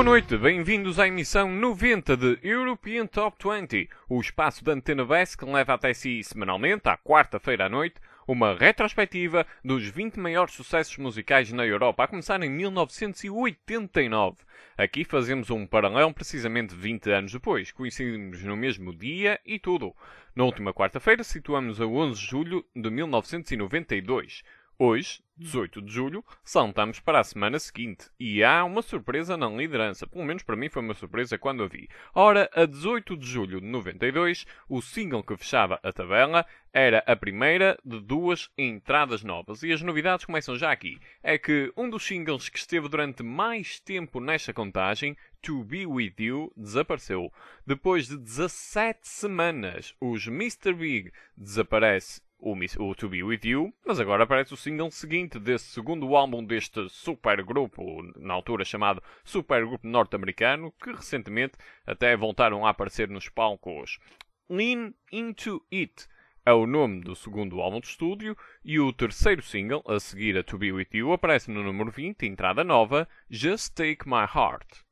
Boa noite, bem-vindos à emissão 90 de European Top 20, o espaço da Antena BES que leva até si semanalmente, à quarta-feira à noite, uma retrospectiva dos 20 maiores sucessos musicais na Europa, a começar em 1989. Aqui fazemos um paralelo precisamente 20 anos depois, coincidimos no mesmo dia e tudo. Na última quarta-feira situamos a 11 de julho de 1992. Hoje, 18 de julho, saltamos para a semana seguinte e há uma surpresa na liderança. Pelo menos para mim foi uma surpresa quando a vi. Ora, a 18 de julho de 92, o single que fechava a tabela era a primeira de duas entradas novas. E as novidades começam já aqui. É que um dos singles que esteve durante mais tempo nesta contagem, To Be With You, desapareceu. Depois de 17 semanas, os Mr. Big desaparece o To Be With You, mas agora aparece o single seguinte desse segundo álbum deste supergrupo, na altura chamado supergrupo norte-americano, que recentemente até voltaram a aparecer nos palcos. Lean Into It é o nome do segundo álbum de estúdio e o terceiro single, a seguir a To Be With You, aparece no número 20, entrada nova, Just Take My Heart.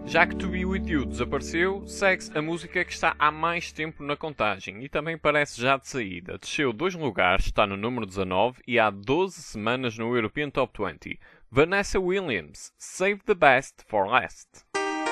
Já que To Be With You desapareceu, segue-se a música que está há mais tempo na contagem e também parece já de saída. Desceu 2 lugares, está no número 19 e há 12 semanas no European Top 20. Vanessa Williams, Save the Best for Last.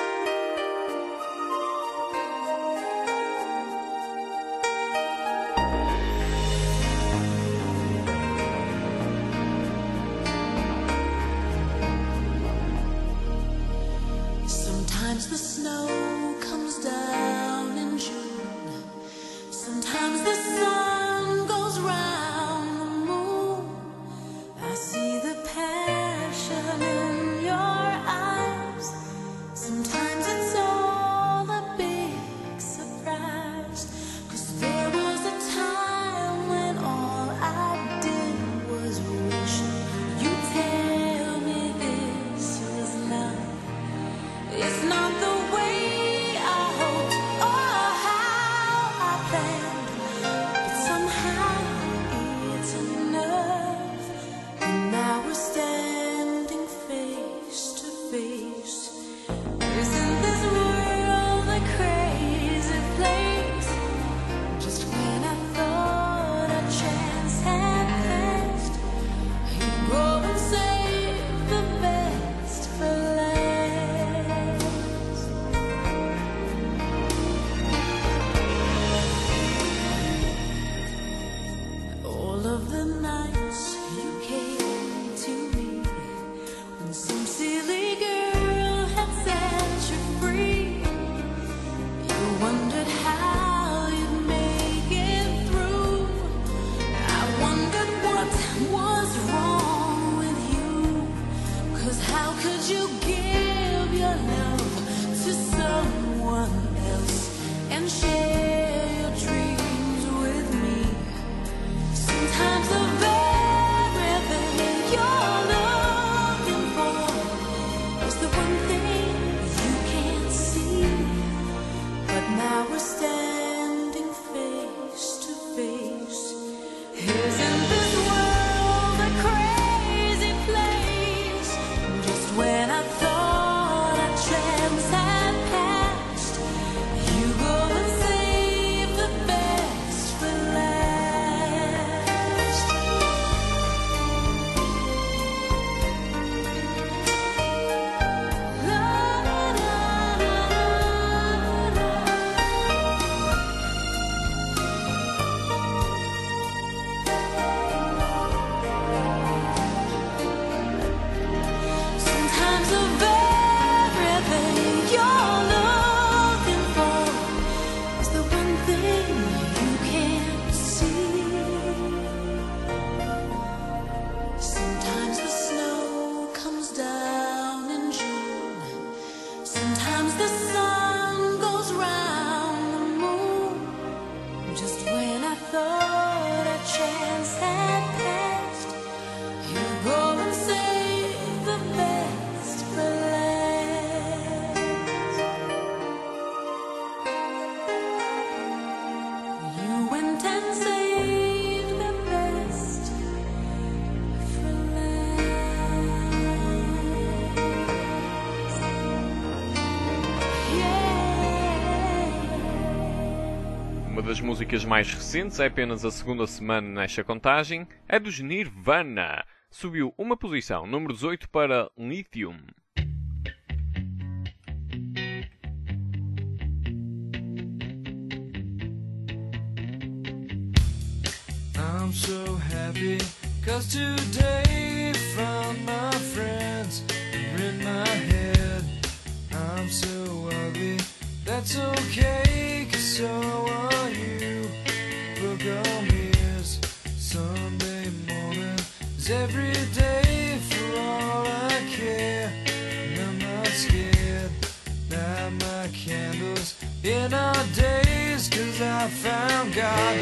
Sometimes the snow comes down in June. Sometimes the sun goes round the moon. I see the passion in your eyes. Sometimes it's all a big surprise. 'Cause there was a time when all I did was wish you'd tell me this was love. It's not the way I hoped or how I planned, but somehow it's enough. And now we're standing face to face. Isn't this world a crazy place? Just when I thought a chance had passed, you go and save the best for last. All of the nights you came to me when some silly girl had set you free. You wondered how you'd make it through. I wondered what was wrong with you. 'Cause how could you give your love to someone else and share your dreams with me? Sometimes the very thing you're looking for is the one thing you can't see. But now we're standing face to face. Isn't this world a crazy place? Just when I thought a chance had passed, you go and save the best for last. La, la, la, la, la. Sometimes the very thing you're looking for is the one thing you can't see. Sometimes the snow comes down in June. Sometimes the sun goes round the moon. Just when I thought a chance had passed, you go and save the best for last. You went and saved the best for last. Yeah. Uma das músicas mais recentes, é apenas a segunda semana nesta contagem, é dos Nirvana. Subiu uma posição, número 18 para Lithium. I'm so happy 'cause today found my friends are in my head. I'm so ugly, that's okay 'cause so are you. Book on ears, Sunday morning is every day for all I care. And I'm not scared, light my candles in our days 'cause I found God.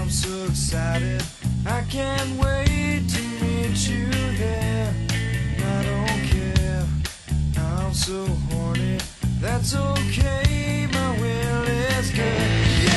I'm so excited, I can't wait to meet you there. I don't care, I'm so horny, that's okay, my will is good.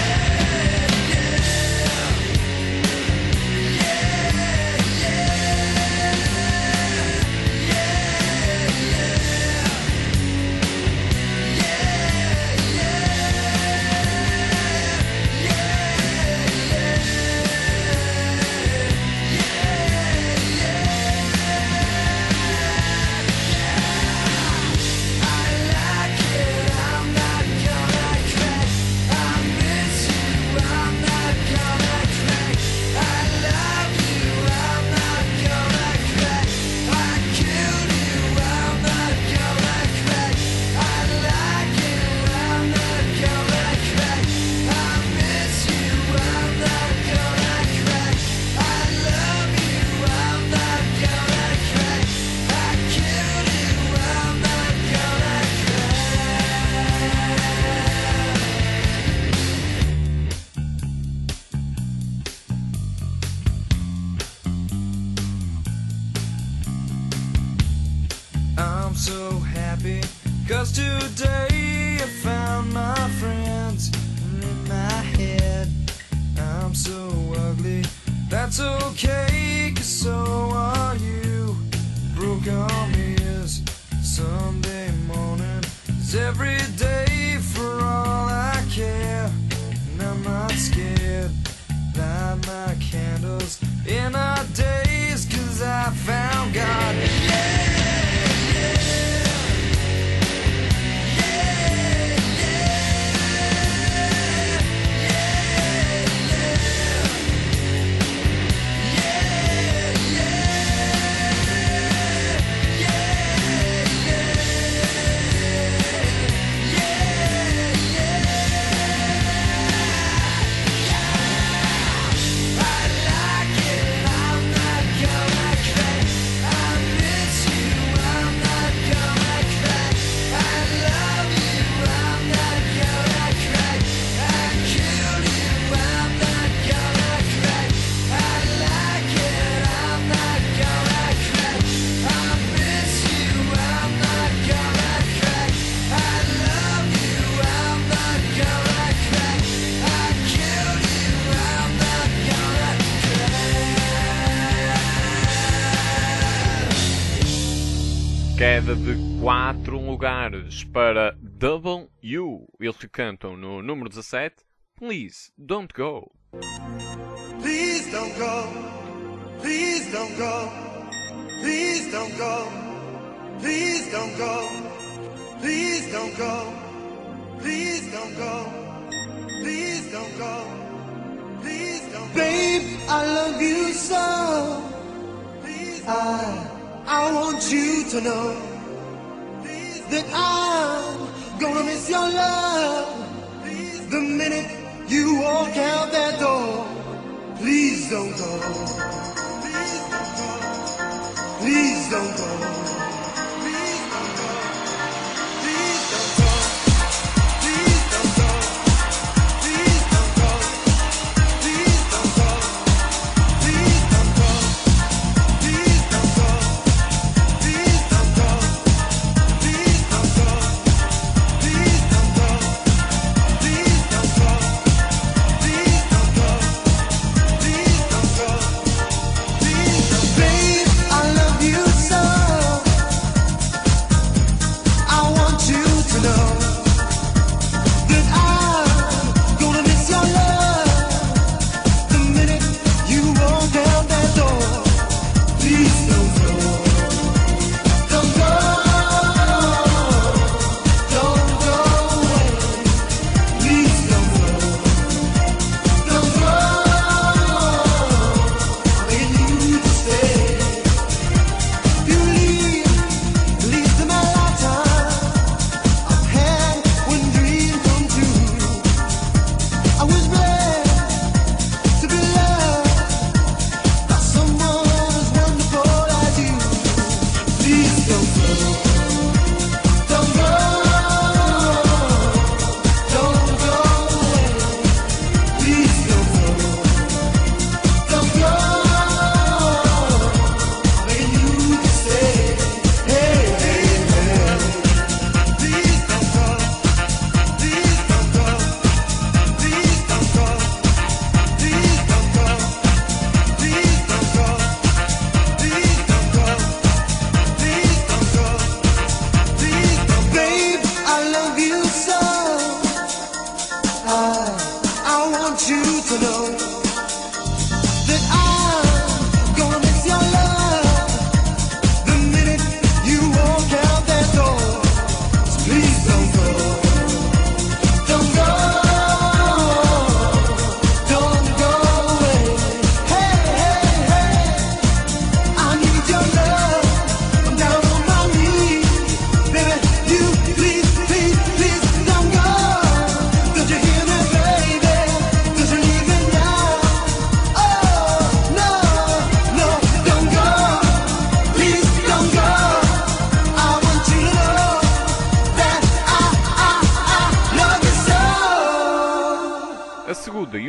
I'm so happy, 'cause today I found my friends in my head. I'm so ugly, that's okay, 'cause so are you. Broke arm is Sunday morning, it's every day for all I care. And I'm not scared, light my candles in our days, 'cause I found God. Queda de 4 lugares para Double U. Eles que cantam no número 17, Please Don't Go. Please don't go. Please don't go. Please don't go. Please don't go. Please don't go. Please don't go. Please don't go. Please don't go. Babe, I love you so. I want you to know that I'm gonna miss your love the minute you walk out that door. Please don't go. Please don't go. Please don't go. Please don't go. Please don't go. Please don't go. Please don't go. Please don't go. Please don't go. Please don't go. Please don't go. Please don't go. Please don't go. Please don't go. Please don't go. Please don't go. Babe, I love you so.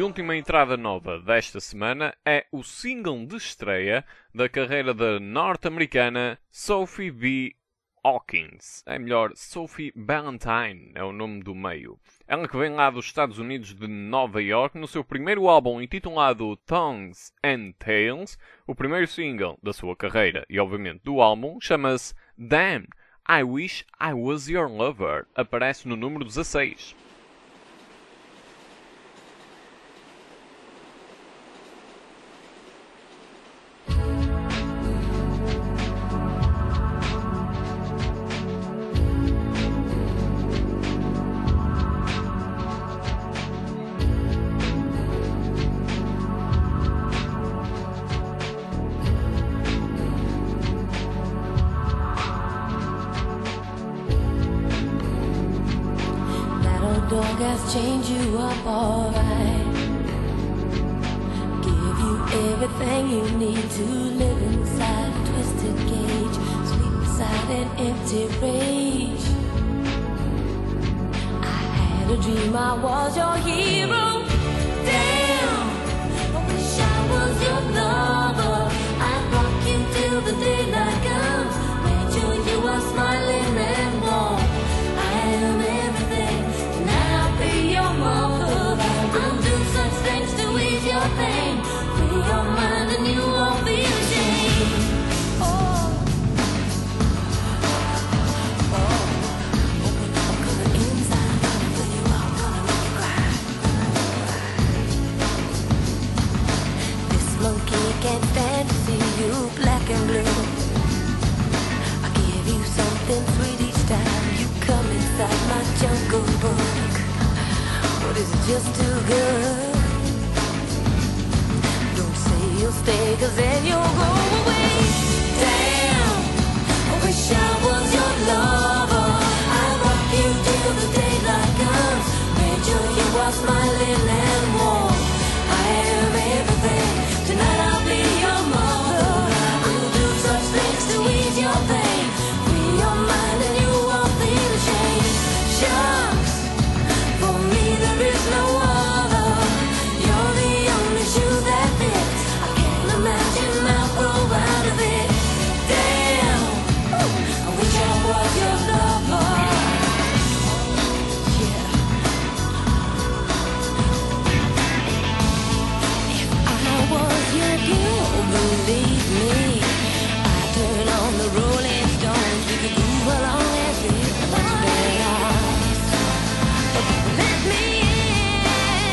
última entrada nova desta semana é o single de estreia da carreira da norte-americana Sophie B. Hawkins. É melhor, Sophie Valentine é o nome do meio. Ela que vem lá dos Estados Unidos de Nova York no seu primeiro álbum intitulado Tongues and Tales, o primeiro single da sua carreira e obviamente do álbum, chama-se Damn, I Wish I Was Your Lover. Aparece no número 16. Dog has chained you up alright. Give you everything you need to live inside a twisted cage. Sleep inside an empty rage. I had a dream I was your hero. Damn, I wish I was your lover. I'd rock you till the daylight comes. Made sure you are smiling and warm. I am everything. Your mother, I'll do such things to ease your pain. Free your mind and you won't be ashamed. Open up, 'cause the inside gonna fill you up, gonna make you cry. This monkey can't stand to see you black and blue. I give you something sweet each time you come inside my jungle book. But is it just too good? Don't say you'll stay, 'cause then you'll go away. Damn, I wish I was your lover. I'll rock you till the daylight comes. Made sure you are smiling and warm. I am everything. Tonight I'll be your mother. I'll do such things to ease your pain. Free your mind and you won't feel ashamed. Shucks, for me there is no other. You're the only shoe that fits. I can't imagine I'll grow out of it. Damn, I wish I was your lover. Yeah. If I was your girl, believe me, I'd turn on the Rolling Stones. We could move along as if much better. Let me in.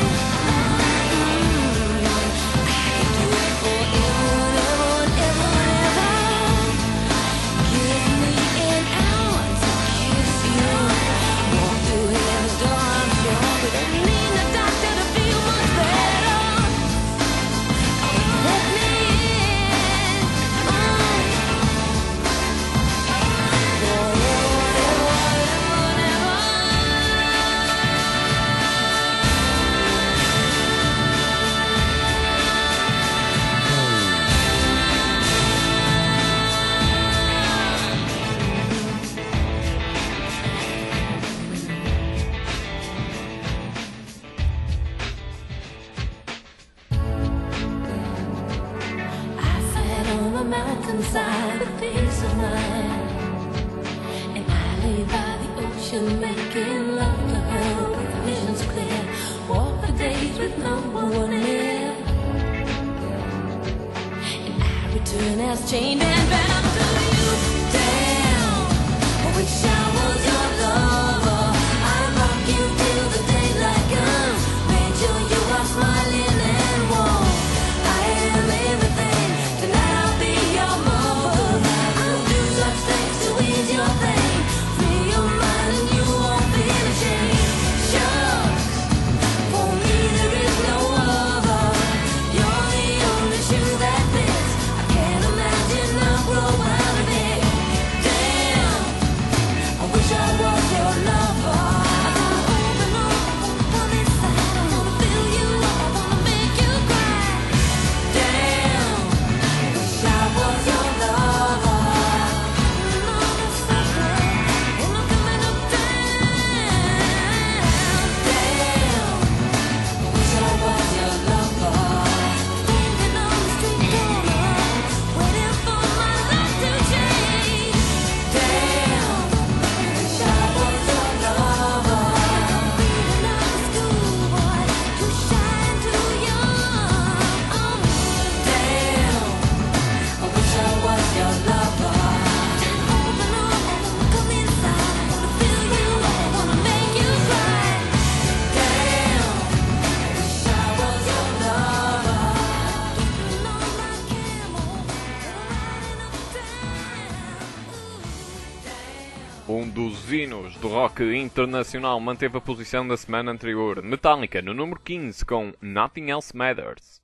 I can do it forever and ever and ever. Give me an hour to kiss you. Walk through heaven's door, I'm sure, but I need the doctor to feel much better. Let me in. I sat on the mountainside, the peace of mind, and I lay by the ocean, making love to her with visions clear. Walk the days with no one near, and I return as chained and bound to you. Damn, I wish I was your lover. I'd rock you till the daylight comes. Made sure you are smiling and warm. I am everything. Tonight I'll be your mother. I'll do such things to ease your pain. Free your mind and you won't feel ashamed. Shucks, for me there is no other. You're the only shoe that fits. I can't imagine I'll grow out of it. Damn, Um dos hinos do rock internacional manteve a posição da semana anterior. Metallica no número 15 com Nothing Else Matters.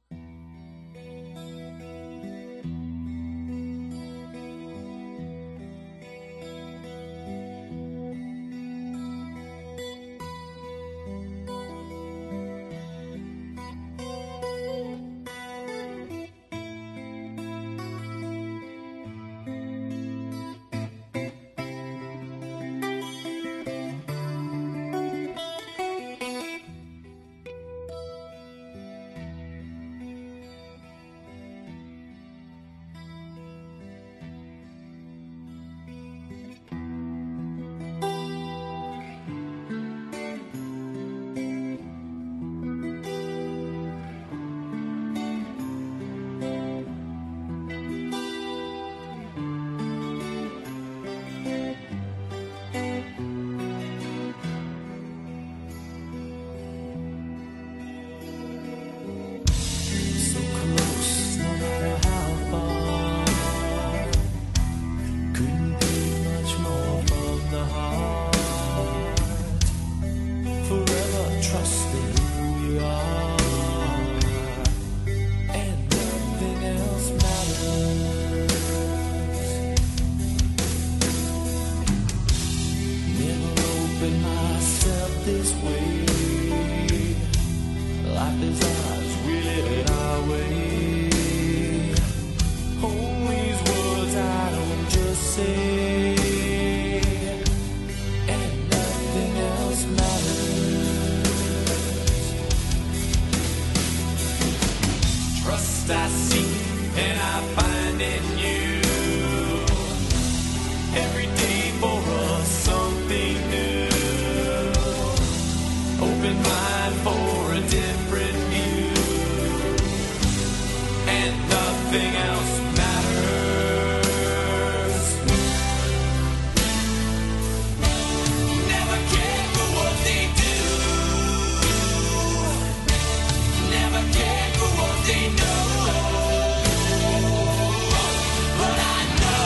So close, no matter how far. Couldn't be much more from the heart. Forever trusting who you are, and nothing else matters. Never opened myself this way. Life is ours, we live it our way. Hold these words I don't just say, and nothing else matters. Trust I seek and I find in you. Every day for us something new. Open mind for a different view, and nothing else matters. Never care for what they do. Never care for what they know. But I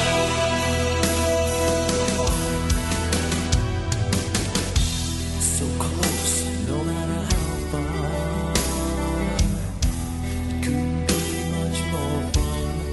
know. So close, no matter how far. Couldn't be much more from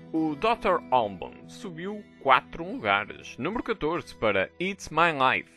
O Dr. Alban subiu 4 lugares. Número 14 para It's My Life.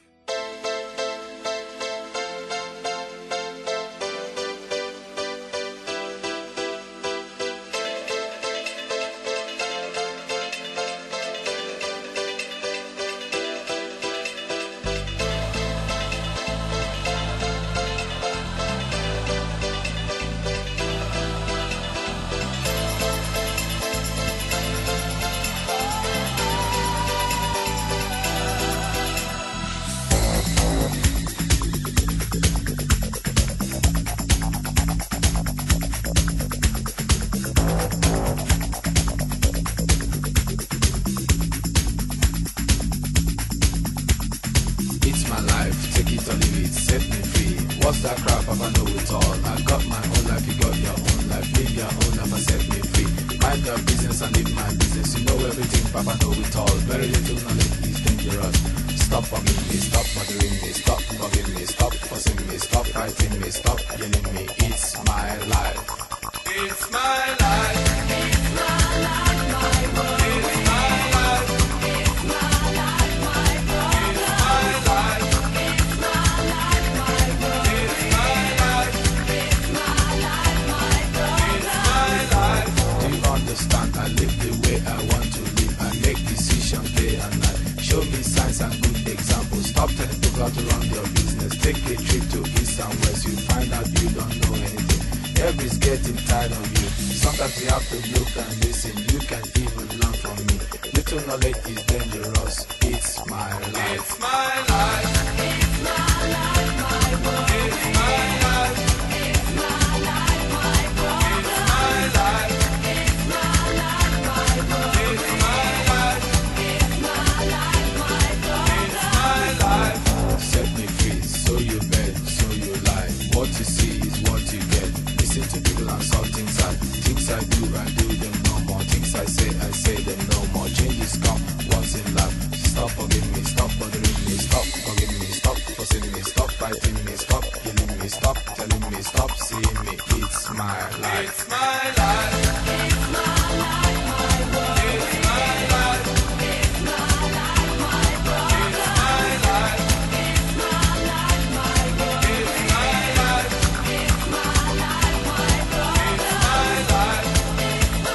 It's my life, take it or leave it, set me free. What's that crap? I know it all. I got my own life, you got your own life. Live your own life and set me free. Mind your business and live my business. You know everything, Papa know it all. Very little knowledge is dangerous. Stop bugging me, stop bothering me, stop bugging me, stop fussing me, stop fighting me, stop yelling me. It's my life. It's my life. It's my life, my world. It's my life. It's my life, my world. It's my life. It's my life, my world. It's my life. It's my life, my world. It's my life. Do you understand? I live the way I want to live. I make decisions day and night. Show me signs and good examples. Stop telling people how to run your business. Take a trip to east and west. You find out you don't know anything. Everybody's getting tired of you. Sometimes you have to look and listen. You can even learn from me. Little knowledge is dangerous. It's my life. It's my life. It's my life, my world. It's my life. It's my life, my world. It's my life. It's my life, my world. It's my life. It's my life, my world. It's my life. Set me free, so you bet, so you lie. What you see is what you get. Listen to people and solve things I do them no more. Things I say them no more. Changes come once in life. Stop forgiving me, stop bothering me, stop forgiving me, stop fussing me, stop fighting me, stop killing me, stop telling me, stop seeing me. It's my life. It's my life. It's my life, my world. It's my life. It's my life, my world. It's my life. It's my life, my world. It's my life. It's my life, my world. It's my life. It's my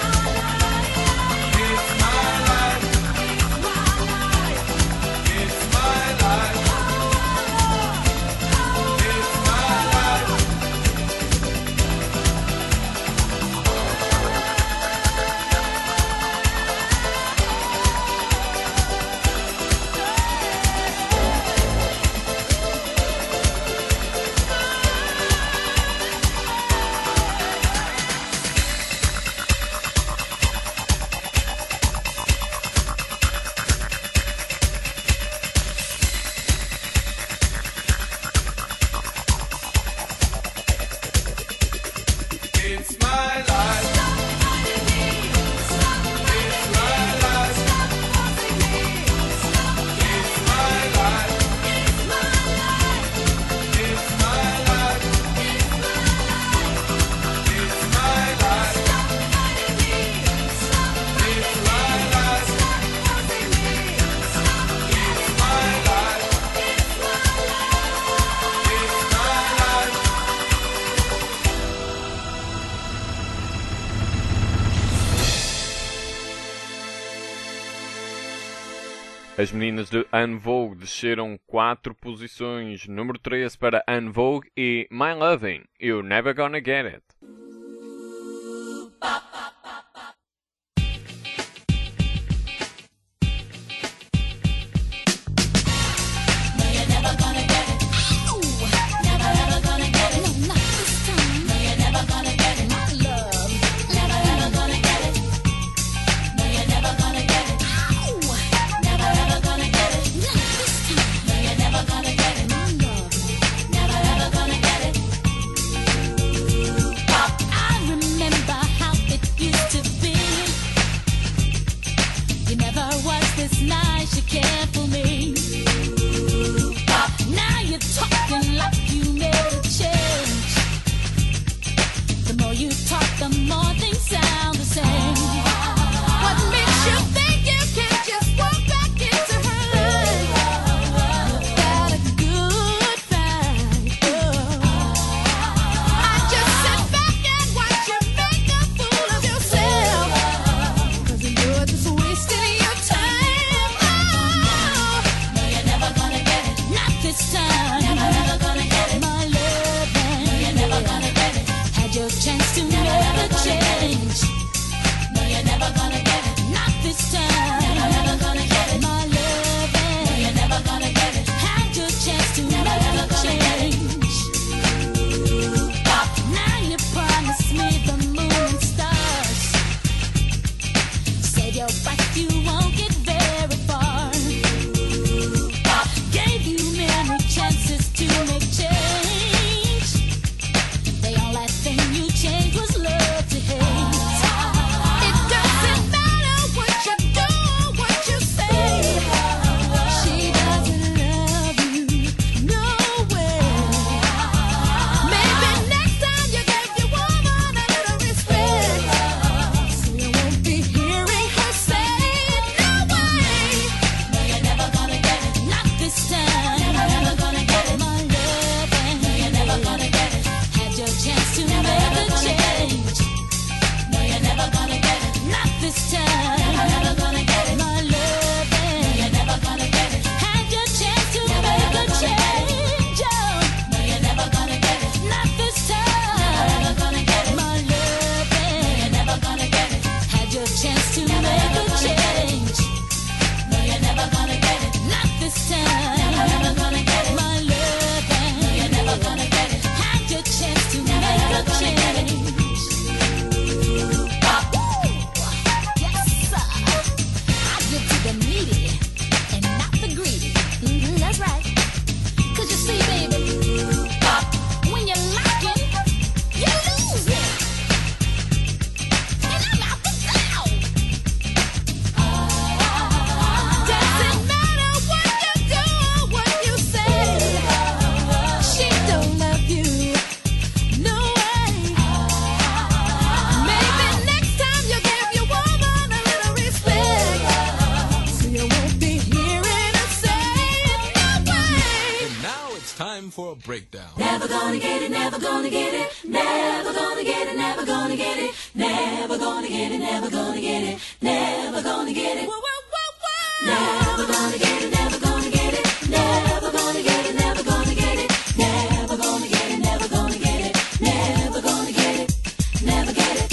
life. It's my life. It's my life. It's my life. It's my life. It's my life. It's my life. It's my life. It's my life. It's my life. It's my life. It's my life. It's my life. As meninas de En Vogue desceram 4 posições. Número 13 para En Vogue e My Loving, You're Never Gonna Get It. Pop. chance to make a change. No, you're never gonna get it. Not this time. Never gonna get it. My love, no, you're never gonna get it. Had your chance to make a change. Yes, sir. I give to the needy and not the greedy. That's right. 'Cause you see, baby, when you're lacking, you lose it. And I'm out the door. Doesn't matter what you do or what you say. She don't love you. No way. Maybe next time you give your woman a little respect, so you won't be hearing her say no way. And now it's time for a breakdown. Never gonna get it, never gonna get it, never gonna get it, never gonna get it, never gonna get it, never gonna get it, never gonna get it. Never gonna get it, never gonna get it, never gonna get it, never gonna get it, never gonna get it, never gonna get it, never gonna get it, never get it.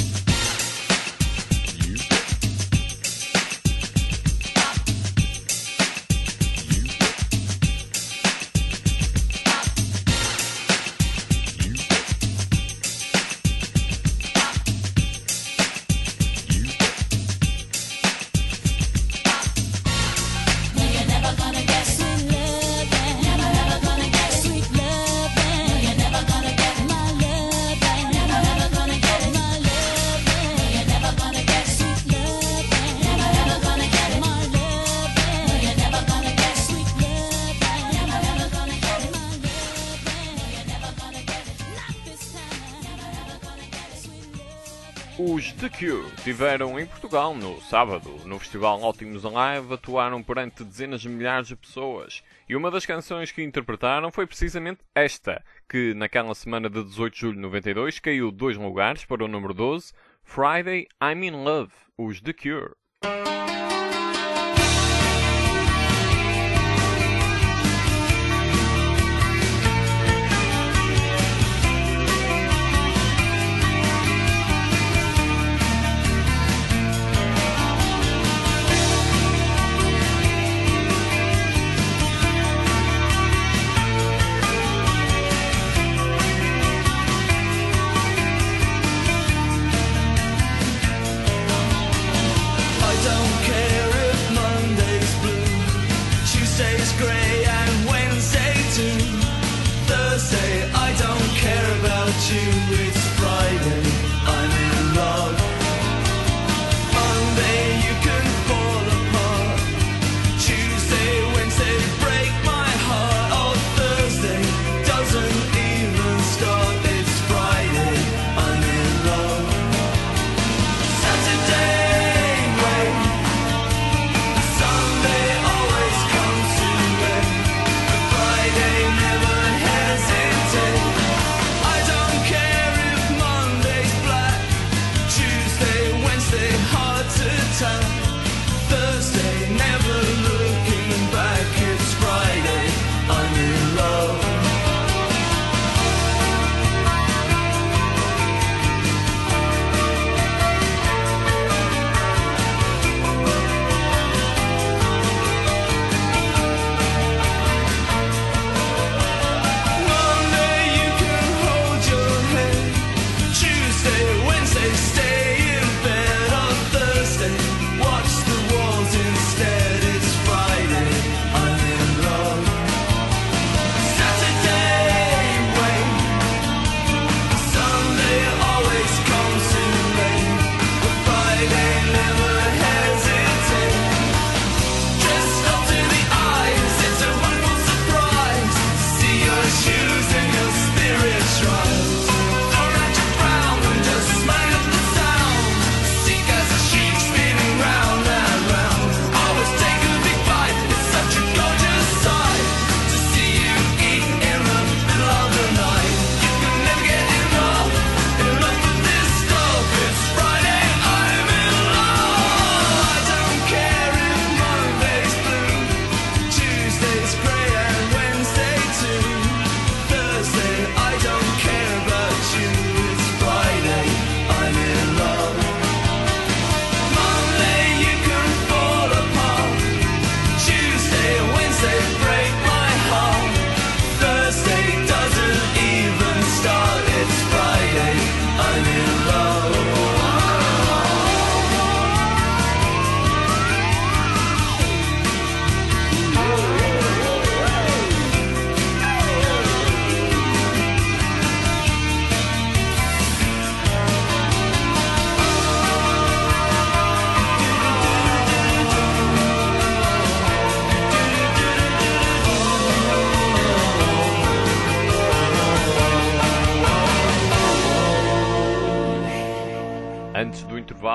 No, you're never gonna get sweet loving. Never gonna get sweet loving. No, you're never gonna get my loving. Never gonna get my loving. No, you're never gonna get sweet loving. Never gonna get my loving. No, you're never gonna get sweet loving. Never gonna get my loving. No, you're never gonna get it. Not this time. Never gonna get sweet loving. Os The Cure estiveram em Portugal no sábado. No festival Ótimos Alive atuaram perante dezenas de milhares de pessoas. E uma das canções que interpretaram foi precisamente esta, que naquela semana de 18 de julho de 92 caiu 2 lugares para o número 12, Friday I'm in Love, os The Cure.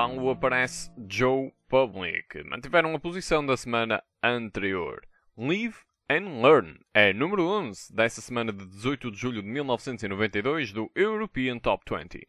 tal aparece Joe Public. Mantiveram a posição da semana anterior. Live and Learn é número 11 dessa semana de 18 de julho de 1992 do European Top 20.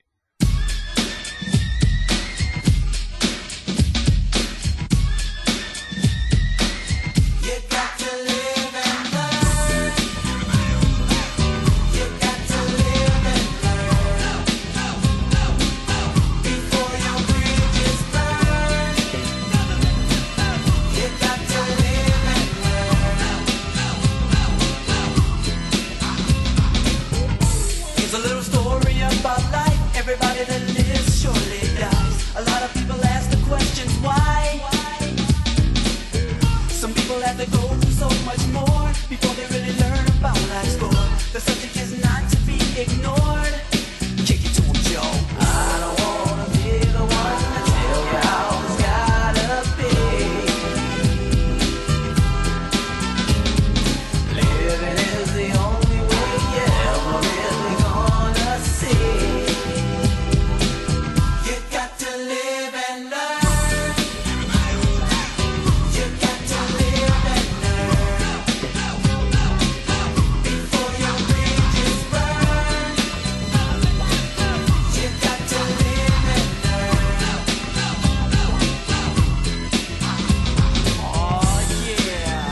Here's a little story about life. Everybody that lives surely dies. A lot of people ask the questions why. Some people have to go through so much more before they really learn about life's score. The subject is not to be ignored. Kick it to 'em, Joe. I don't wanna be the one to tell you how it's gotta be. Living is the only way you're ever really gonna see. You got to live and learn. You got to live and learn. Before your bridges burn. You got to live and learn. Oh yeah.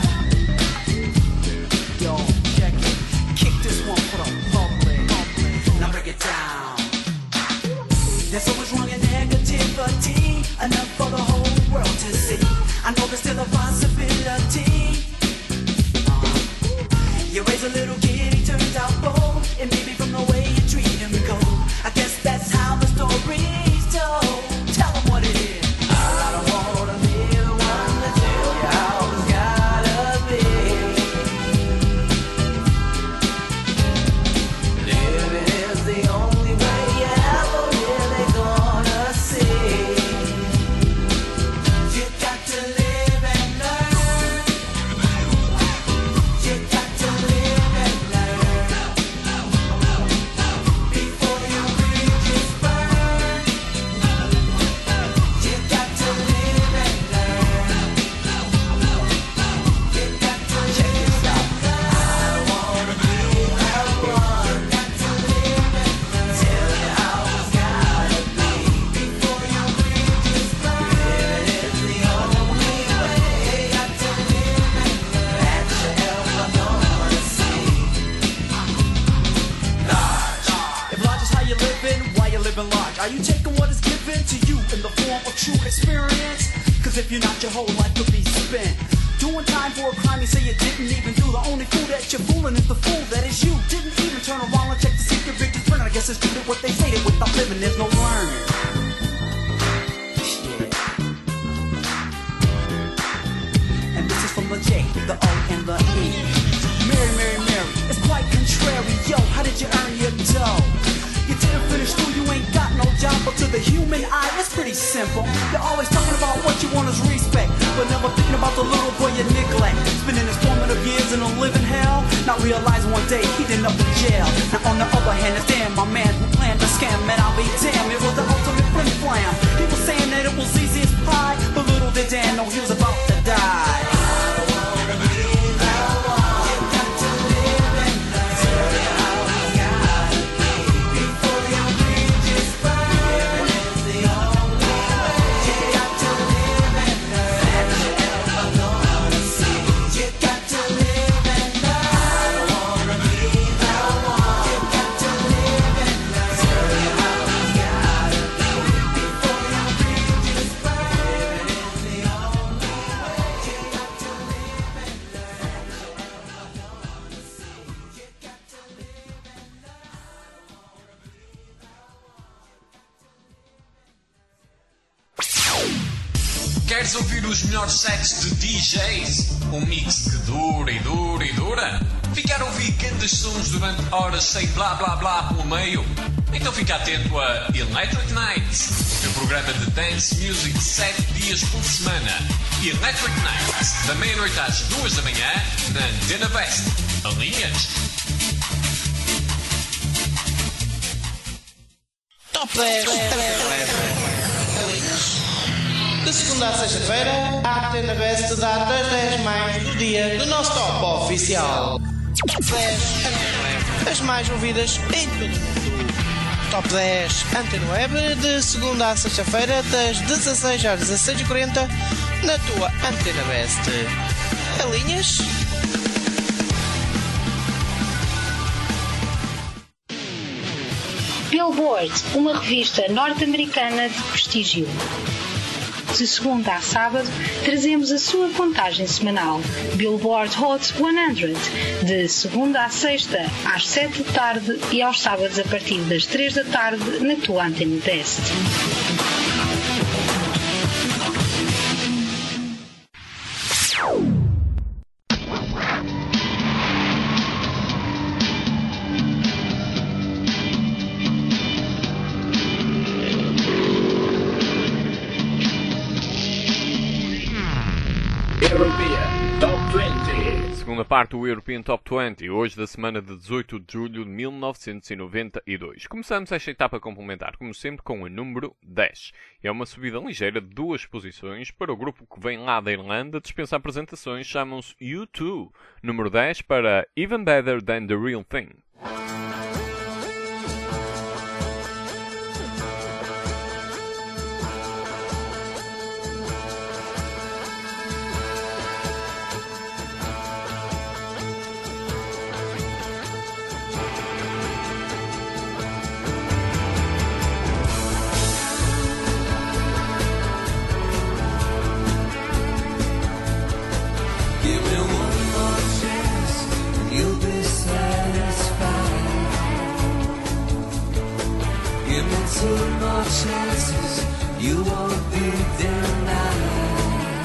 Yo, check it. Kick this one for the public. Now break it down. There's so much wrong and negativity, enough for the whole world to see. I know there's still a possibility. You raise a little kid, he turns out bold. It may be from the way you treat him cold. I guess that's how the story's told. Tell him what it is. I don't wanna be the one to tell you how it's gotta be. Living is the only way you're ever really gonna see. You got to live and learn. You got to live and learn. Before your bridges burn. You got to live and learn. You got to check this out. I don't wanna be that one. Got to live and learn. Tell you how it's gotta be. Before your bridges burn. Living is the only way. Got to live and learn. That you ever gonna see. Large. If large is how you're living, why you living large? Are you taking what is given to you in the form of true experience? Cause if you're not, your whole life could be spent doing time for a crime you say you didn't even do. The only fool that you're fooling is the fool that is you. Didn't even turn around and check to see if your big is printed. I guess it's true that what they say, that without living there's no learning. And this is from the J, the O, and the E. Mary, Mary, Mary, it's quite contrary. Yo, how did you earn your dough? You didn't finish school, you ain't got no job. But to the human eye, it's pretty simple. You're always talking about what you want is respect, but never thinking about the little boy you neglect. Spending his formative years in a living hell, not realizing one day he'd end up in jail. Now on the other hand, it's damn my man who planned the scam. And I'll be damned, it was the ultimate flim flam. He was saying that it was easy as pie, but little did Dan know he was about to die. Queres ouvir os melhores sets de DJs? Um mix que dura e dura e dura? Ficar a ouvir grandes sons durante horas sem blá blá blá pelo meio? Então fica atento a Electric Nights, o programa de dance music 7 dias por semana. Electric Nights, da meia-noite às 2 da manhã, na Antena West. Alinhas? Top De segunda a sexta-feira, a Antena Best dá das 10 mais do dia do nosso top oficial. 10 Antena Web, as mais ouvidas em todo o mundo. Top 10 Antena Web, de segunda a sexta-feira, das 16 às 16h40, na tua Antena Best. Alinhas? Billboard, uma revista norte-americana de prestígio. De segunda a sábado, trazemos a sua contagem semanal. Billboard Hot 100, de segunda a sexta, às 7 da tarde e aos sábados a partir das 3 da tarde, na tua Antena Best. Segunda parte do European Top 20, hoje da semana de 18 de julho de 1992. Começamos esta etapa complementar, como sempre, com o número 10. É uma subida ligeira de 2 posições para o grupo que vem lá da Irlanda, dispensa apresentações, chamam-se U2. Número 10 para Even Better Than The Real Thing. Give me one more chance, and you'll be satisfied. Give me 2 more chances, you won't be denied.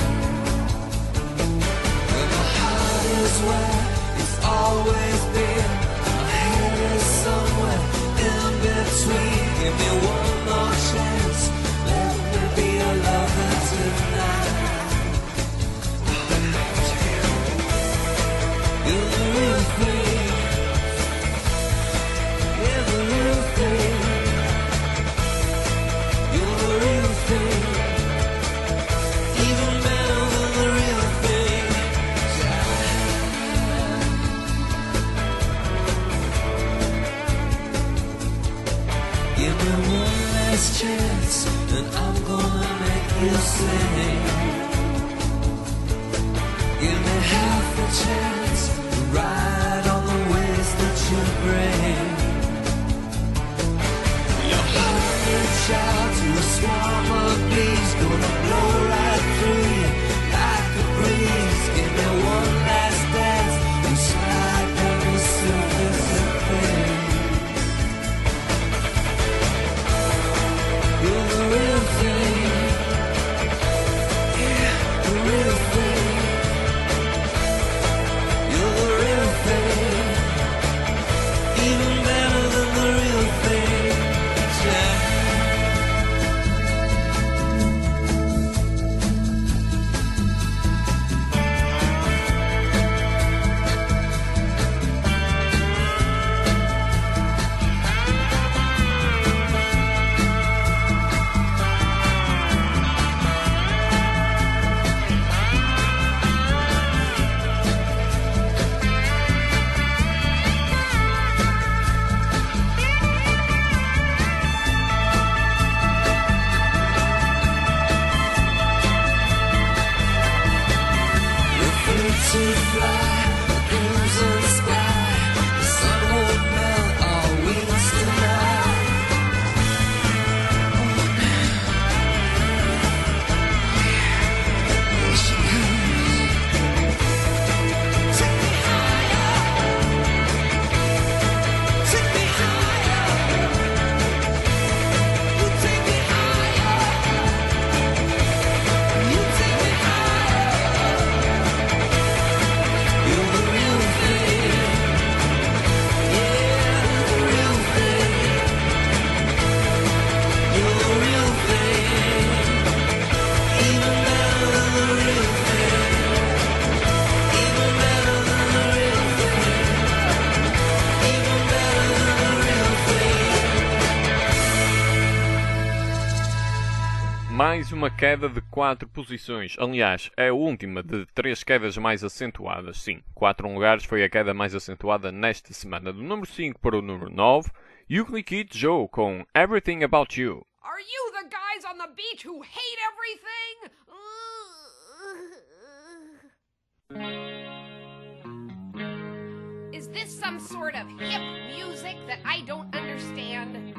And my heart is where it's always been. My head is somewhere in between. Give me one more chance, let me be a lover tonight. You're the real thing. You're the real thing. You're the real thing. Even better than the real thing. Give me one last chance, and I'm gonna make you sing. Give me half a chance to ride on the waves that you bring. Your heart reach out to a swarm of bees, gonna blow right through you like a breeze. Give me one last dance and slide down the surface of things. You're the real thing. Yeah, the real thing. You're the real thing, even better than the real thing. Yeah. To fly, the crimson sky, the sun won't melt our wings tonight. Here she comes. Take me higher. Take me higher. You take me higher. You take me higher. You're the real thing. Yeah, the real thing. You're the real thing. Even better than the real thing. Even better than the real thing. Even better than the real thing. mais uma queda de 4 posições. Aliás, é a última de 3 quedas mais acentuadas. Sim, 4 lugares foi a queda mais acentuada nesta semana. Do número 5 para o número 9, Ugly Kid Joe com Everything About You. Are you the guys on the beach who hate everything? Is this some sort of hip music that I don't understand?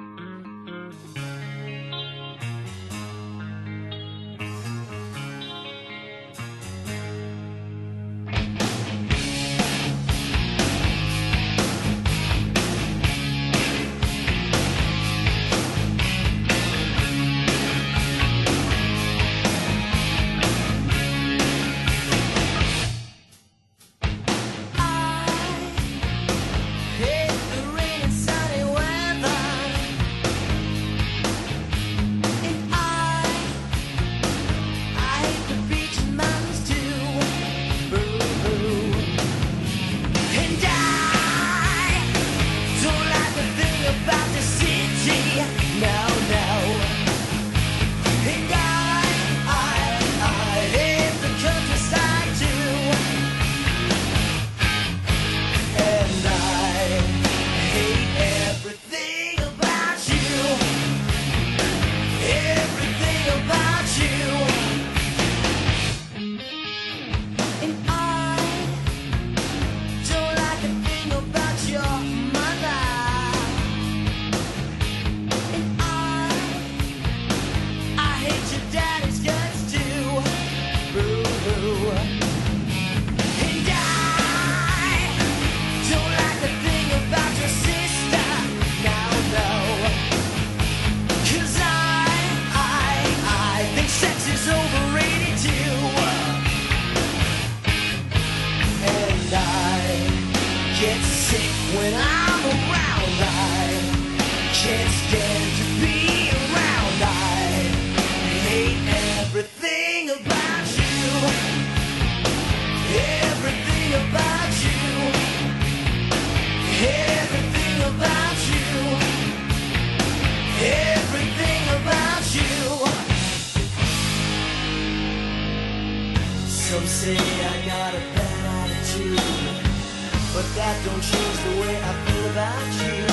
Some say I got a bad attitude, but that don't change the way I feel about you.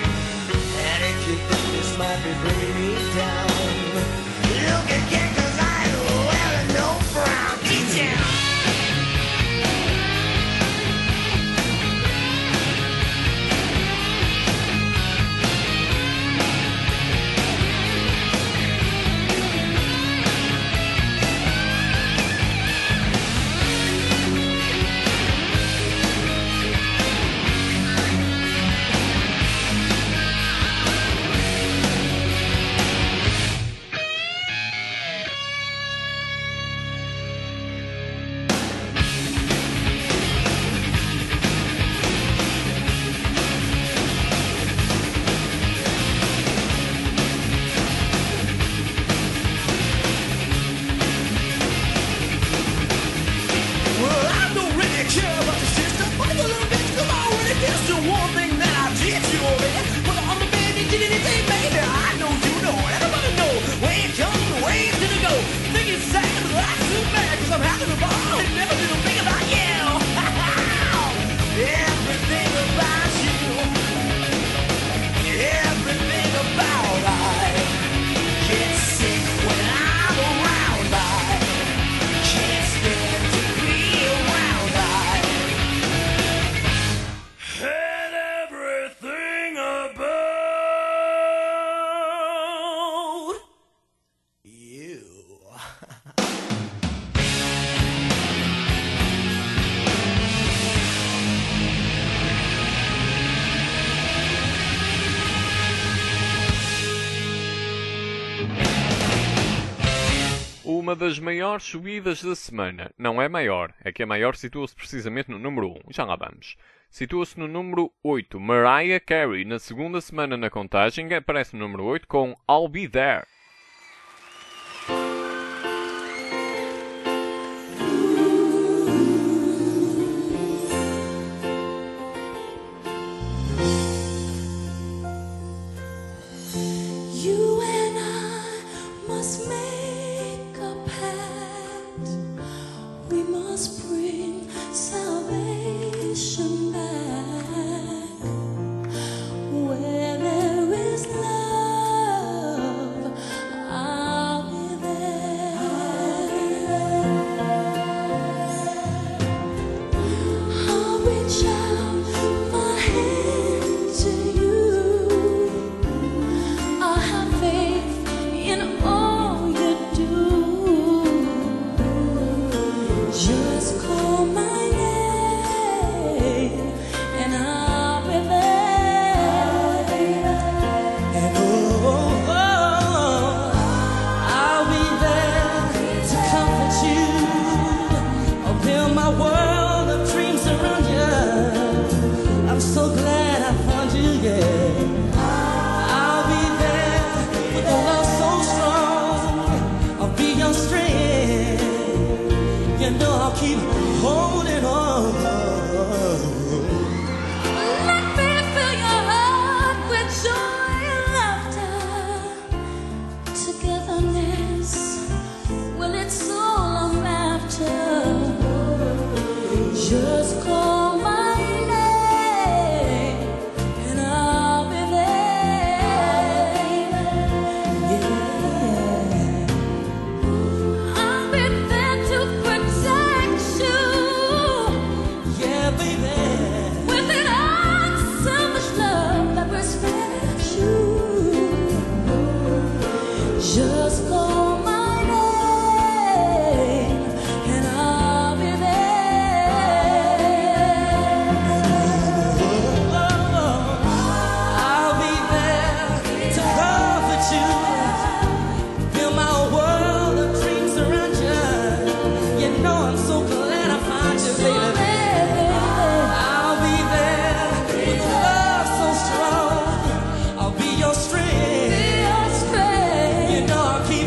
And if you think this might be bringing me down, look again, 'cause I wear no brown. Get down. Uma das maiores subidas da semana. Não é maior, é que a maior situa-se precisamente no número 1. Já lá vamos. Situa-se no número 8. Mariah Carey, na segunda semana na contagem, aparece no número 8 com I'll Be There. You and I must make We must bring salvation back. Where there is love, I'll be there. I'll reach out my hand to you. I have faith in all you do. Just call my name and I'll be there. And I'll be there to comfort you. I'll build my world of dreams around you. I'm so glad I found you, yeah. I'll be there with a love so strong. I'll be your strength. You know I'll keep holding on. Let me fill your heart with joy and laughter. Togetherness, well, it's all I'm after. Just call my name and I'll be there. Yeah. I'll be there to protect you. Yeah, baby. With an unselfish love that respects you. Just call my name and I'll be there. I'll be there to comfort you. Build my world of dreams around you. You know I'm so glad I found you, baby. I'll be there with a love so strong. I'll be your strength. You know I'll keep.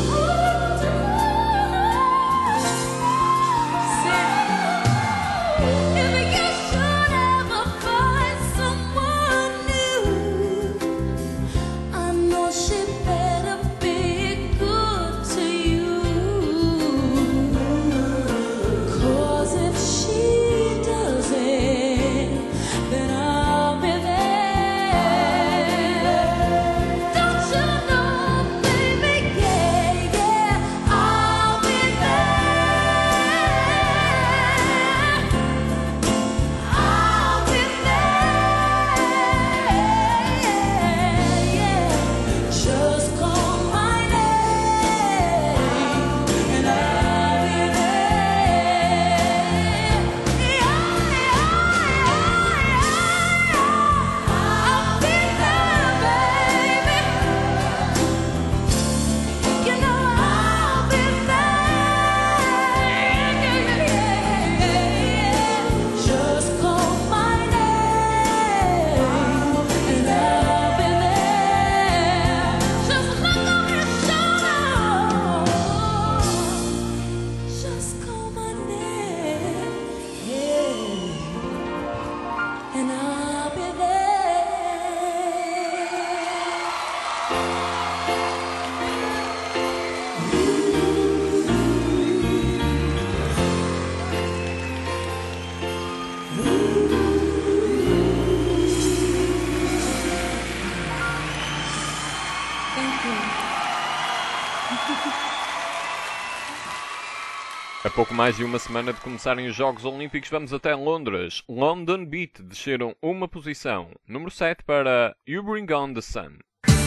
If you should ever find someone new, I know she better be good to you. 'Cause if she doesn't, then I'll be there. Don't you know, baby, yeah, yeah, I'll be there. I'll be there, yeah. Just call my name and I'll be there. I'll be there, baby. You know I'll be there. Just call my name and I'll be there. Just look over your shoulder. Just call my name, yeah, and I'll be there. Thank you. A pouco mais de uma semana de começarem os Jogos Olímpicos, vamos até Londres. London Beat desceram uma posição. Número 7 para You Bring On The Sun.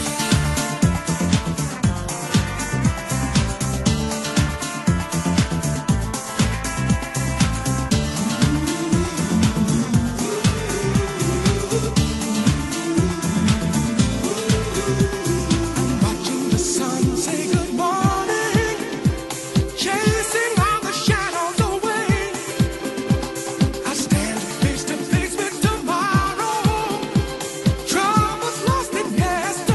Watching the sun say good morning, chasing all the shadows away. I stand face to face with tomorrow. Troubles lost in yesterday.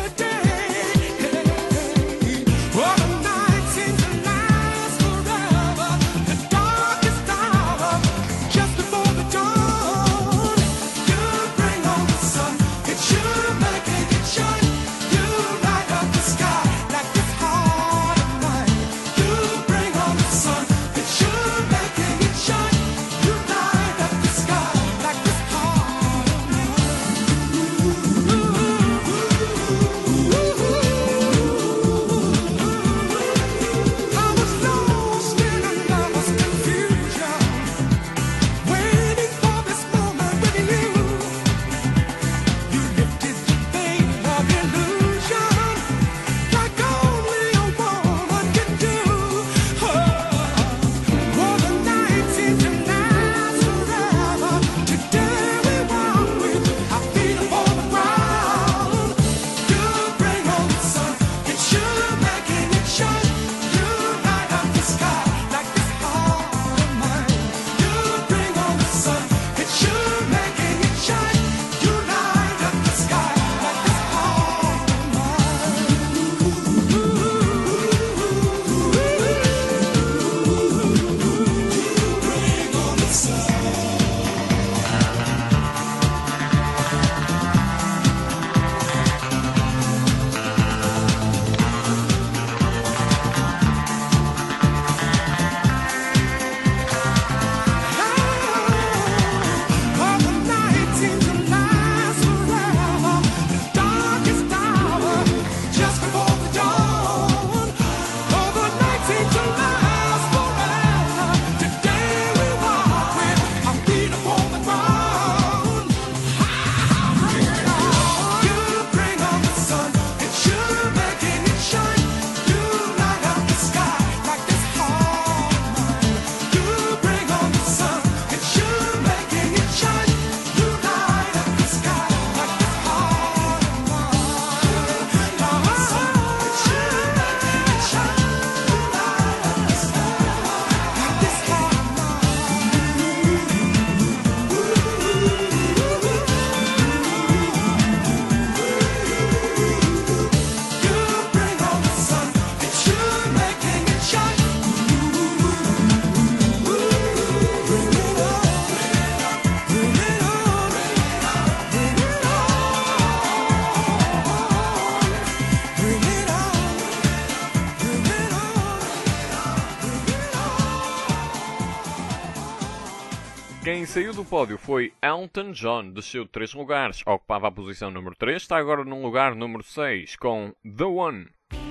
Quem saiu do pódio foi Elton John, desceu 3 lugares, ocupava a posição número 3, está agora no lugar número 6 com The One.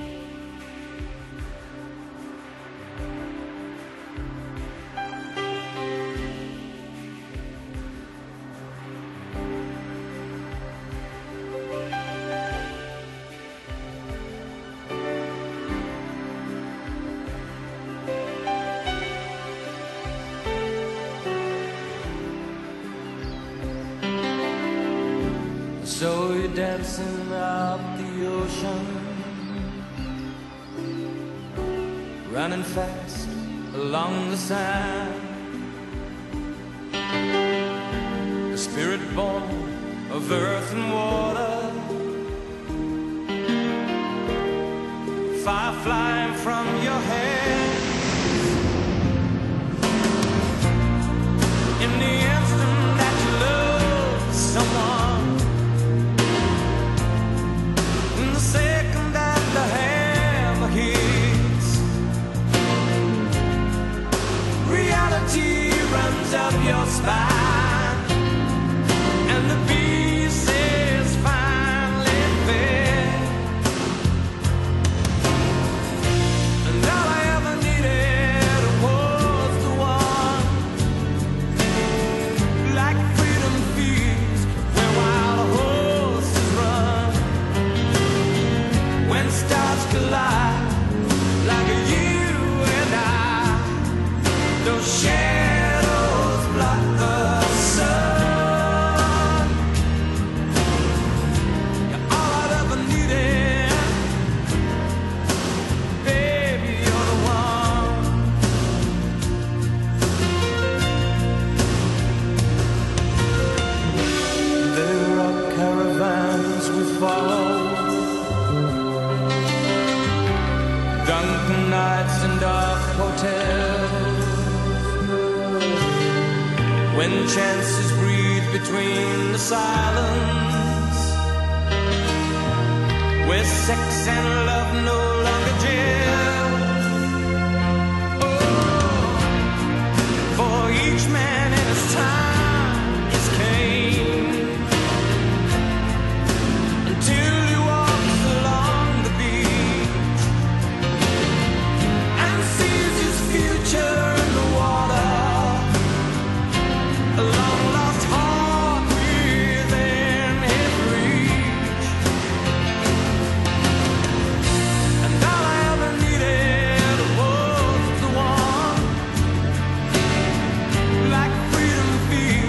So you're dancing up the ocean, running fast along the sand. The spirit born of earth and water, fire flying from your head. In the instant that you love someone, in the second that the hammer hits, reality runs up your spine, and the beast is finally fed. And all I ever needed was the one, like freedom feeds where wild horses run. When stars collide, like you and I, those shadows block the sun. You're all I ever needed, baby, you're the one. There are caravans we follow, drunken nights and dark hotels, when chances breathe between the silence, where sex and love no longer gel. Oh, for each man in his time is Cain, until he walks along the beach and sees his future in the water, a long lost heart within his reach. And all I ever needed was the one, like freedom feeds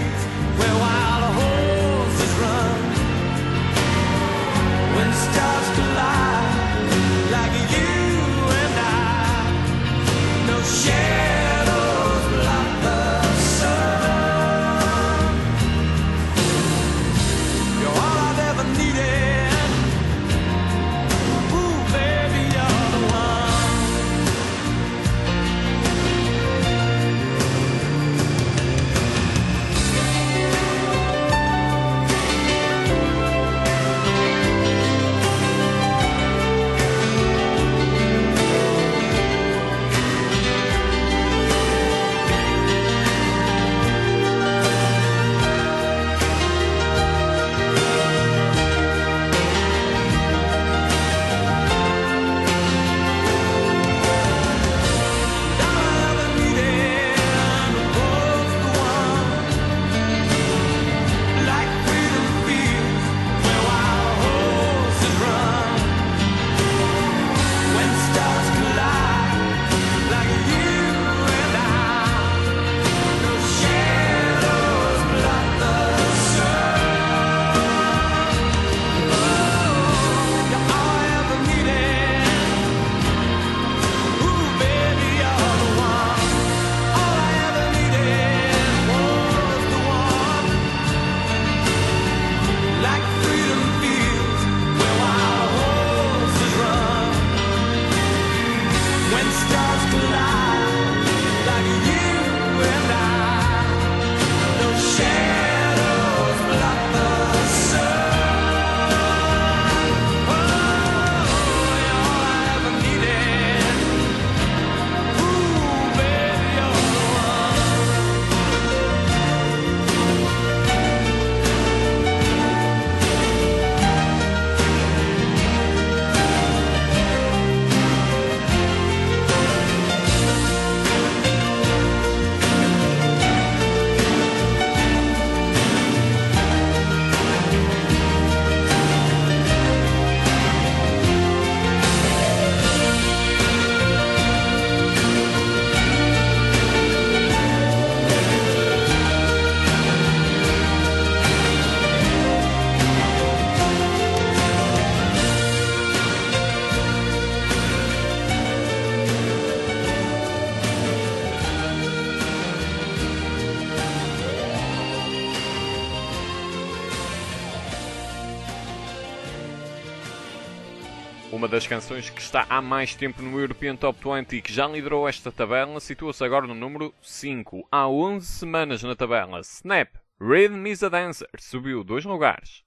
Uma das canções que está há mais tempo no European Top 20 e que já liderou esta tabela situa-se agora no número 5. Há 11 semanas na tabela. Snap, Rhythm is a Dancer, subiu 2 lugares.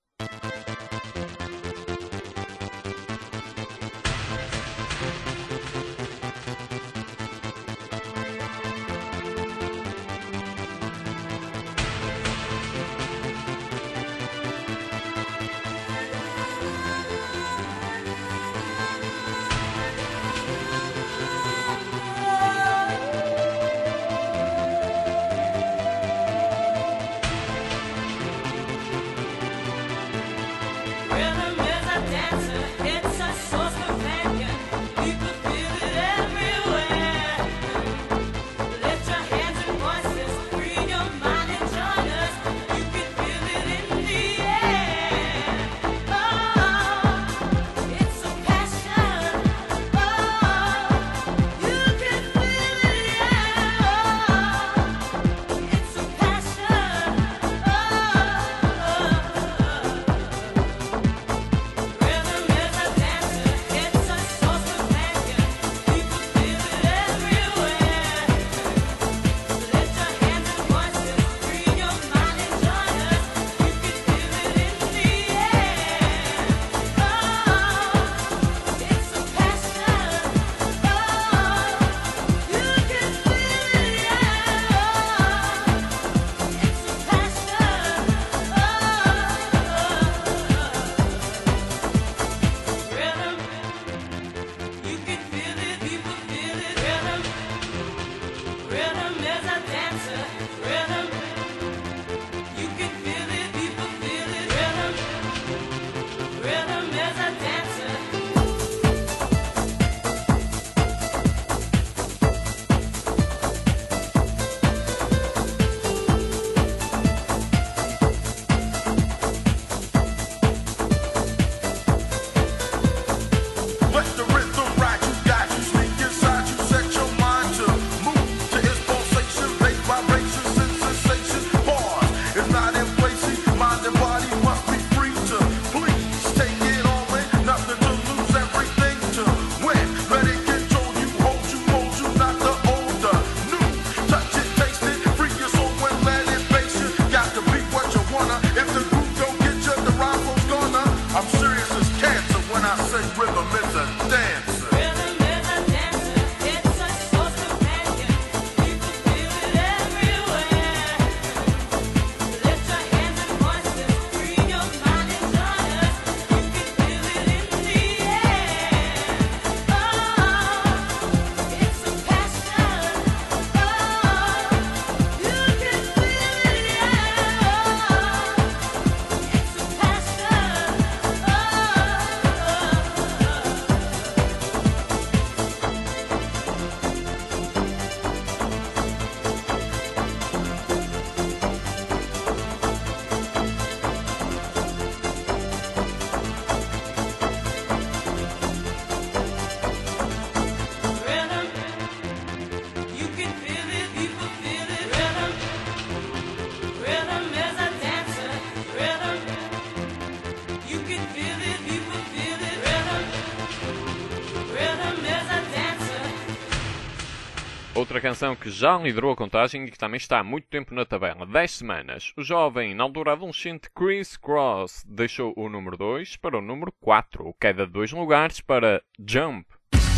Outra canção que já liderou a contagem e que também está há muito tempo na tabela, 10 semanas. O jovem, na altura adolescente Chris Cross, deixou o número 2 para o número 4, queda de 2 lugares para Jump.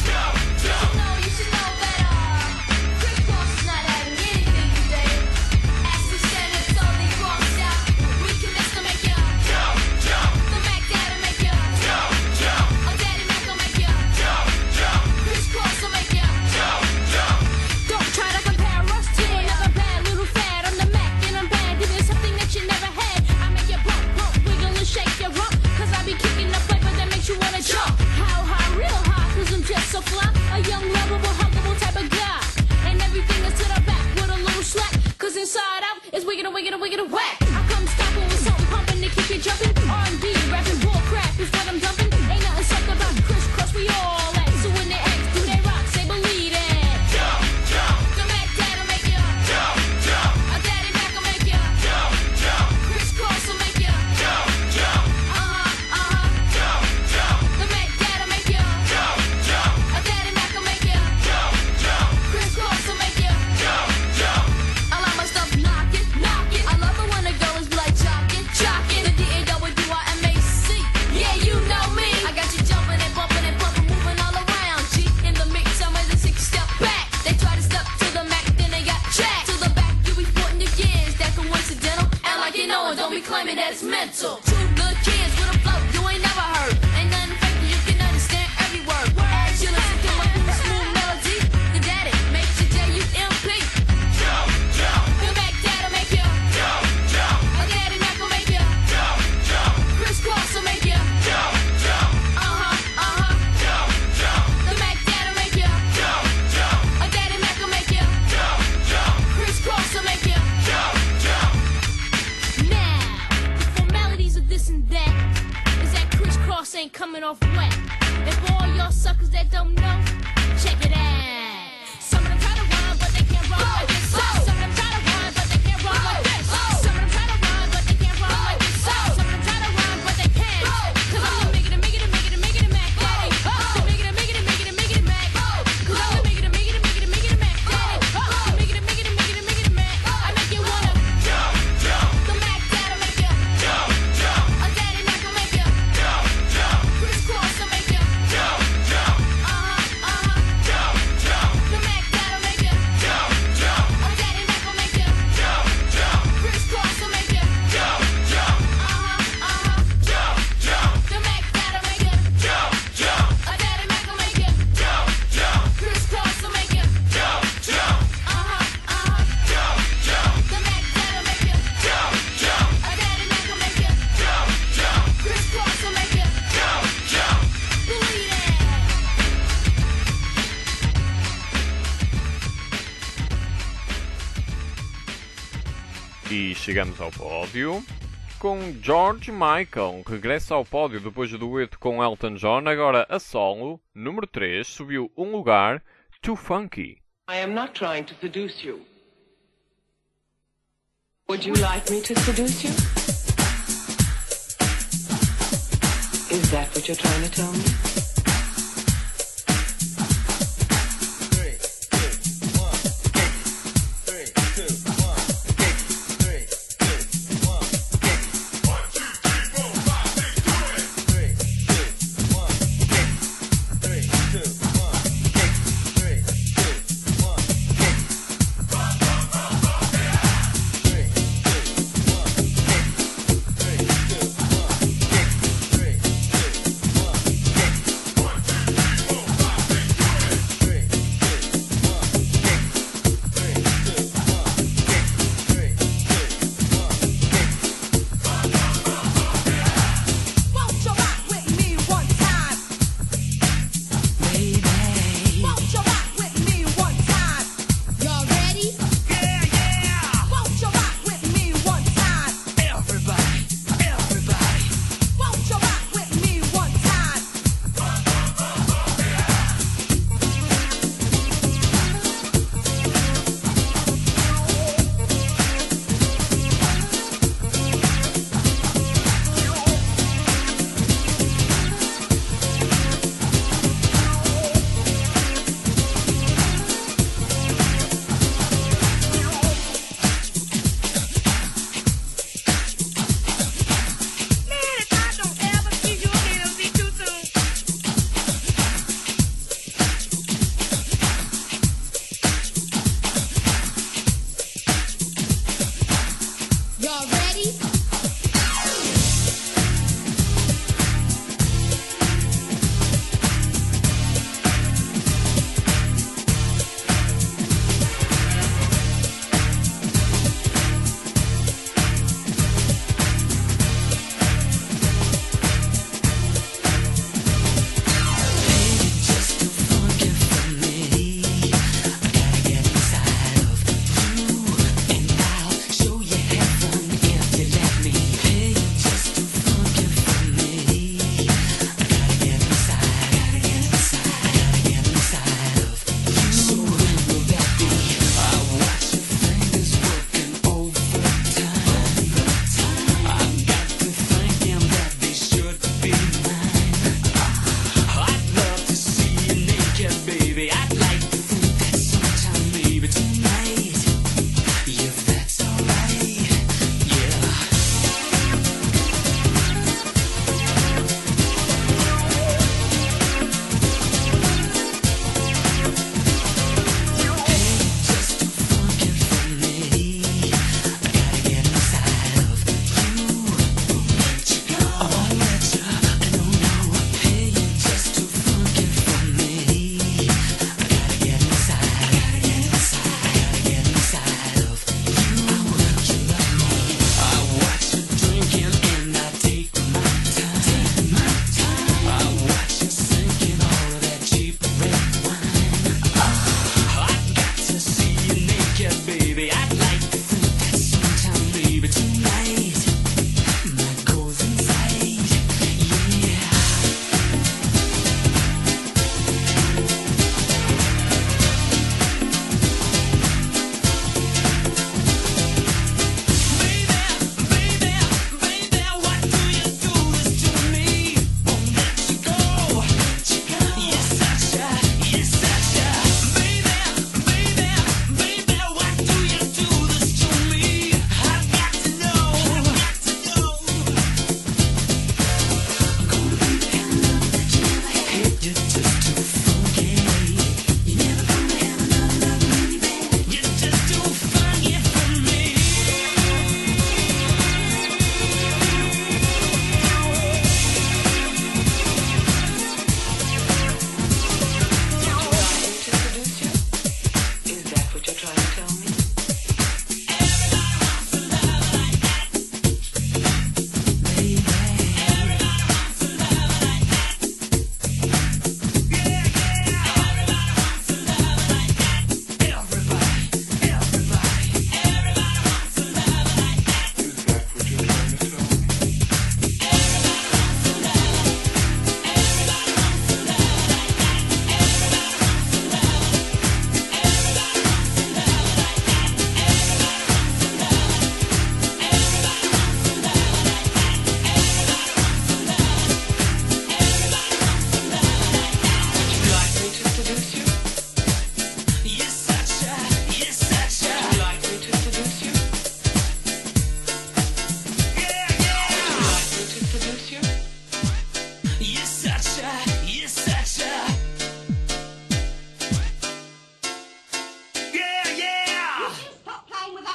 So fly, a young, lovable, huggable type of guy. And everything is to the back with a little slack. Cause inside out is wicked and wicked and wicked and whack. I come stopping with something pumping to keep you jumping. R&B, rapping, bull crap is what I'm dumping. Ain't nothing sucked about Chris Cross, we all at. So when they ask, do they rock, say believe it. Jump, jump. The Mac Dad'll make ya. Jump, jump. A Daddy Mac will make ya. Jump, jump. Chris Cross will make ya. Jump, jump. Jump, jump. The Mac Dad'll make ya. suckers that don't know, check it out. Some of them try to run, but they can't run like this. Some of them try to run, but they can't run like this. Some of them try to run, but they can't run like this. Some of them try to run, but they can't. 'Cause I'm the make it Mac Daddy. The make it Mac. 'Cause I'm the make it Mac Daddy. The make it Mac. I make you wanna the Mac Daddy make you a Daddy Mac will make you crisscross will make you the Mac Daddy make you a Daddy Mac will make you crisscross will make you the Mac Daddy make you a Daddy Mac will make you crisscross will make you the Mac Daddy make you crisscross will make you believe it. E chegamos ao pódio com George Michael, que regressa ao pódio depois do dueto com Elton John. Agora a solo, número 3, subiu um lugar, Too Funky. I am not trying to seduce you. Would you like me to seduce you? Is that what you're trying to tell me?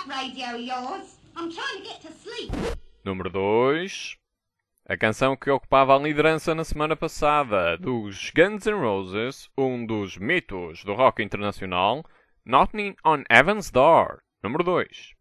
that radio of yours. I'm trying to get to sleep. Número 2. A canção que ocupava a liderança na semana passada, dos Guns N' Roses, um dos mitos do rock internacional, Knocking on Heaven's Door. Número 2.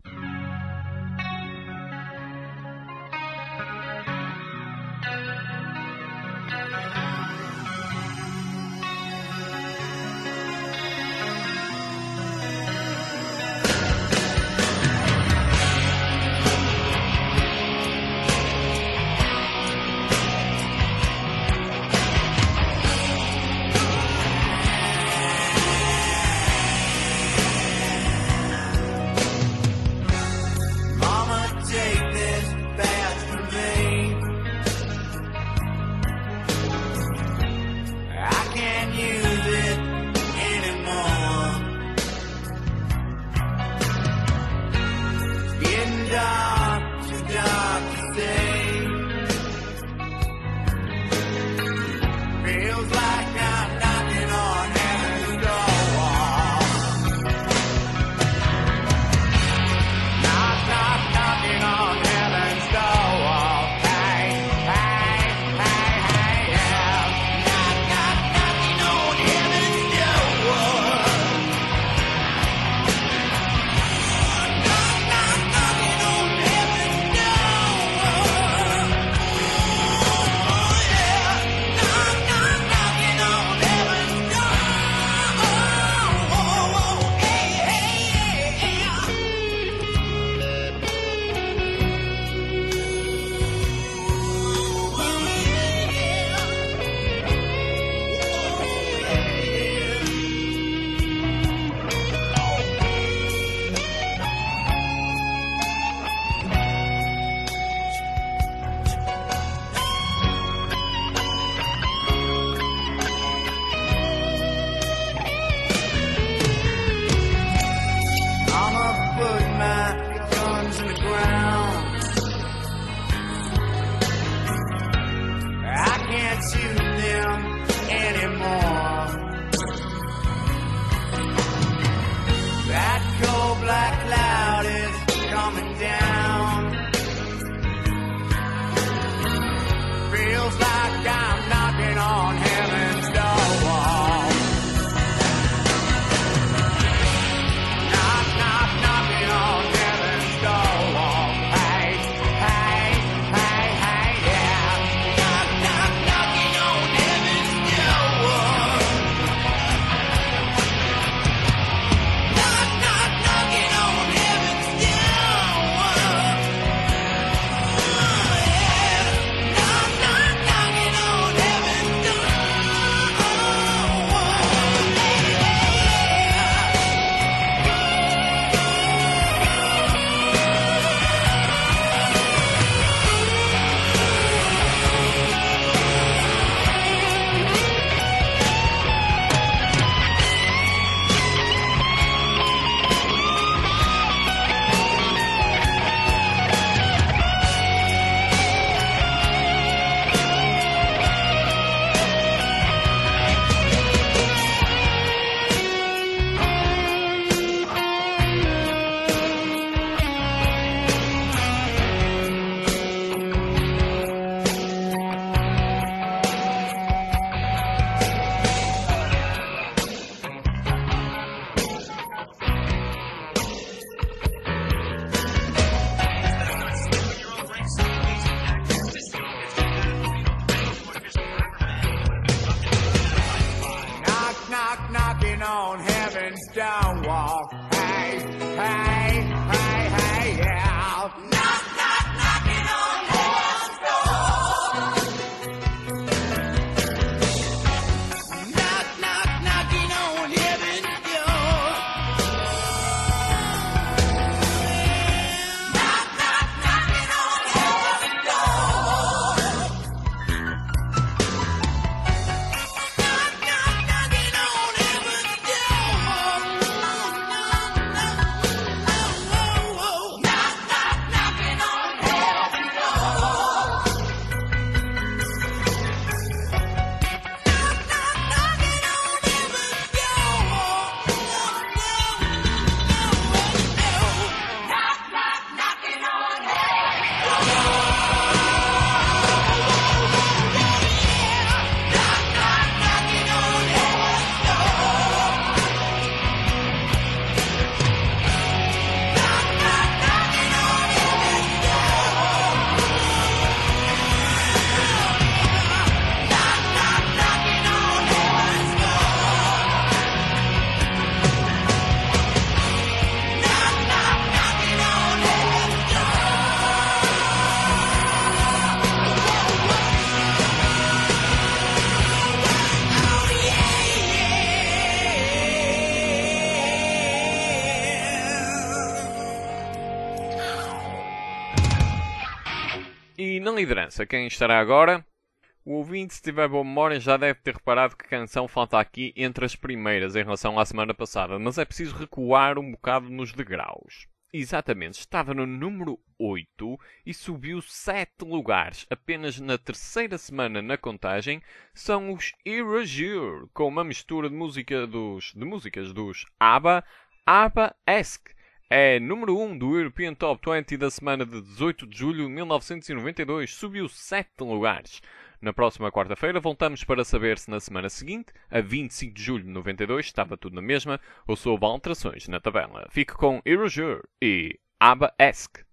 na liderança, quem estará agora? O ouvinte, se tiver boa memória, já deve ter reparado que a canção falta aqui entre as primeiras em relação à semana passada, mas é preciso recuar um bocado nos degraus. Exatamente, estava no número 8 e subiu 7 lugares. Apenas na terceira semana na contagem são os Erasure, com uma mistura de músicas dos ABBA, ABBA-esque. É número 1 do European Top 20 da semana de 18 de julho de 1992. Subiu 7 lugares. Na próxima quarta-feira voltamos para saber se na semana seguinte, a 25 de julho de 92, estava tudo na mesma ou se houve alterações na tabela. Fique com Erasure e ABBA-esque.